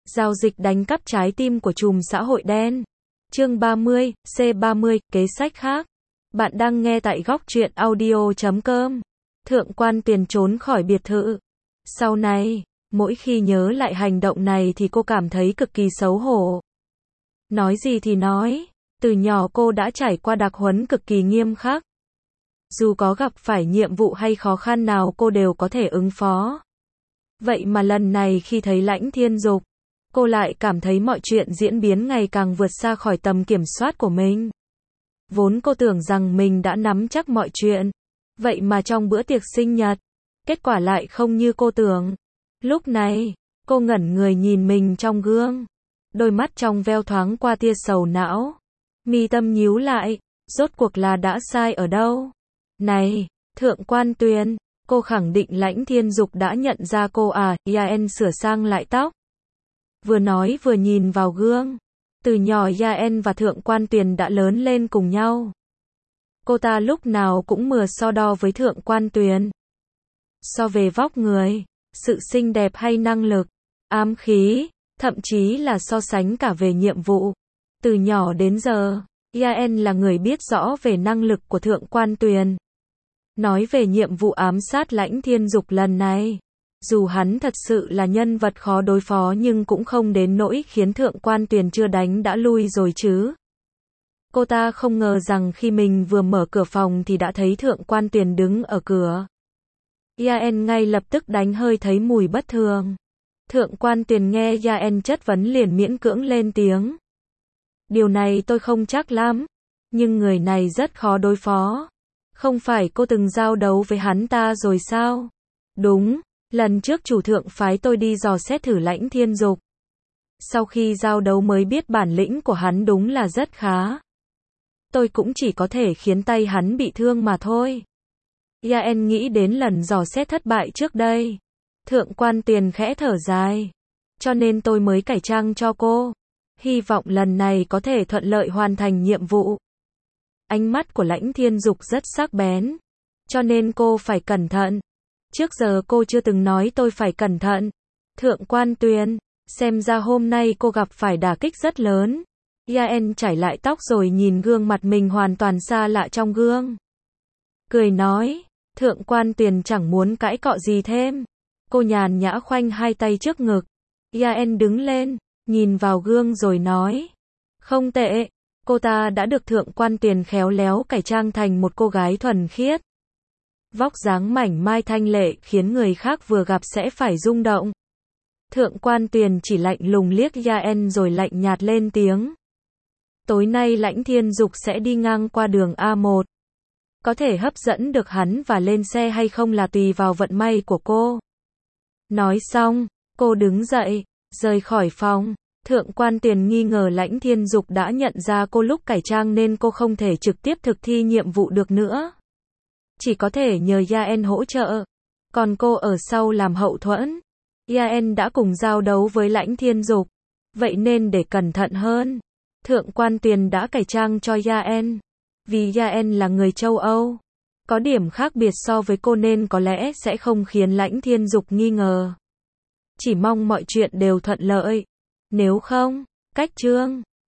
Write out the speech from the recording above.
Giao dịch đánh cắp trái tim của trùm xã hội đen. Chương 30, C30, kế sách khác. Bạn đang nghe tại góc truyện audio.com. Thượng quan Tuyền trốn khỏi biệt thự. Sau này, mỗi khi nhớ lại hành động này thì cô cảm thấy cực kỳ xấu hổ. Nói gì thì nói, từ nhỏ cô đã trải qua đặc huấn cực kỳ nghiêm khắc. Dù có gặp phải nhiệm vụ hay khó khăn nào cô đều có thể ứng phó. Vậy mà lần này khi thấy Lãnh Thiên Dục, cô lại cảm thấy mọi chuyện diễn biến ngày càng vượt xa khỏi tầm kiểm soát của mình. Vốn cô tưởng rằng mình đã nắm chắc mọi chuyện. Vậy mà trong bữa tiệc sinh nhật, kết quả lại không như cô tưởng. Lúc này, cô ngẩn người nhìn mình trong gương. Đôi mắt trong veo thoáng qua tia sầu não. Mi tâm nhíu lại, rốt cuộc là đã sai ở đâu? Này, Thượng quan Tuyền, cô khẳng định Lãnh Thiên Dục đã nhận ra cô à? Yaen sửa sang lại tóc. Vừa nói vừa nhìn vào gương. Từ nhỏ Yaen và Thượng quan Tuyền đã lớn lên cùng nhau. Cô ta lúc nào cũng mừa so đo với Thượng quan Tuyền. So về vóc người, sự xinh đẹp hay năng lực, ám khí, thậm chí là so sánh cả về nhiệm vụ. Từ nhỏ đến giờ, Yaen là người biết rõ về năng lực của Thượng quan Tuyền. Nói về nhiệm vụ ám sát Lãnh Thiên Dục lần này, dù hắn thật sự là nhân vật khó đối phó nhưng cũng không đến nỗi khiến Thượng quan Tuyền chưa đánh đã lui rồi chứ. Cô ta không ngờ rằng khi mình vừa mở cửa phòng thì đã thấy Thượng quan Tuyền đứng ở cửa. Yaen ngay lập tức đánh hơi thấy mùi bất thường. Thượng quan Tuyền nghe Yaen chất vấn liền miễn cưỡng lên tiếng. Điều này tôi không chắc lắm, nhưng người này rất khó đối phó. Không phải cô từng giao đấu với hắn ta rồi sao? Đúng, lần trước chủ thượng phái tôi đi dò xét thử Lãnh Thiên Dục. Sau khi giao đấu mới biết bản lĩnh của hắn đúng là rất khá. Tôi cũng chỉ có thể khiến tay hắn bị thương mà thôi. Yaen nghĩ đến lần dò xét thất bại trước đây. Thượng quan Tuyền khẽ thở dài. Cho nên tôi mới cải trang cho cô. Hy vọng lần này có thể thuận lợi hoàn thành nhiệm vụ. Ánh mắt của Lãnh Thiên Dục rất sắc bén. Cho nên cô phải cẩn thận. Trước giờ cô chưa từng nói tôi phải cẩn thận. Thượng quan Tuyền, xem ra hôm nay cô gặp phải đả kích rất lớn. Yaen chải lại tóc rồi nhìn gương mặt mình hoàn toàn xa lạ trong gương. Cười nói, Thượng quan Tuyền chẳng muốn cãi cọ gì thêm. Cô nhàn nhã khoanh hai tay trước ngực. Yaen đứng lên, nhìn vào gương rồi nói. Không tệ, cô ta đã được Thượng quan Tuyền khéo léo cải trang thành một cô gái thuần khiết. Vóc dáng mảnh mai thanh lệ khiến người khác vừa gặp sẽ phải rung động. Thượng quan Tuyền chỉ lạnh lùng liếc Yaen rồi lạnh nhạt lên tiếng. Tối nay Lãnh Thiên Dục sẽ đi ngang qua đường A1. Có thể hấp dẫn được hắn và lên xe hay không là tùy vào vận may của cô. Nói xong, cô đứng dậy, rời khỏi phòng. Thượng quan Tuyền nghi ngờ Lãnh Thiên Dục đã nhận ra cô lúc cải trang nên cô không thể trực tiếp thực thi nhiệm vụ được nữa. Chỉ có thể nhờ Yaen hỗ trợ. Còn cô ở sau làm hậu thuẫn. Yaen đã cùng giao đấu với Lãnh Thiên Dục. Vậy nên để cẩn thận hơn, Thượng quan Tuyền đã cải trang cho Yaen. Vì Yaen là người châu Âu. Có điểm khác biệt so với cô nên có lẽ sẽ không khiến Lãnh Thiên Dục nghi ngờ. Chỉ mong mọi chuyện đều thuận lợi. Nếu không, cách chương.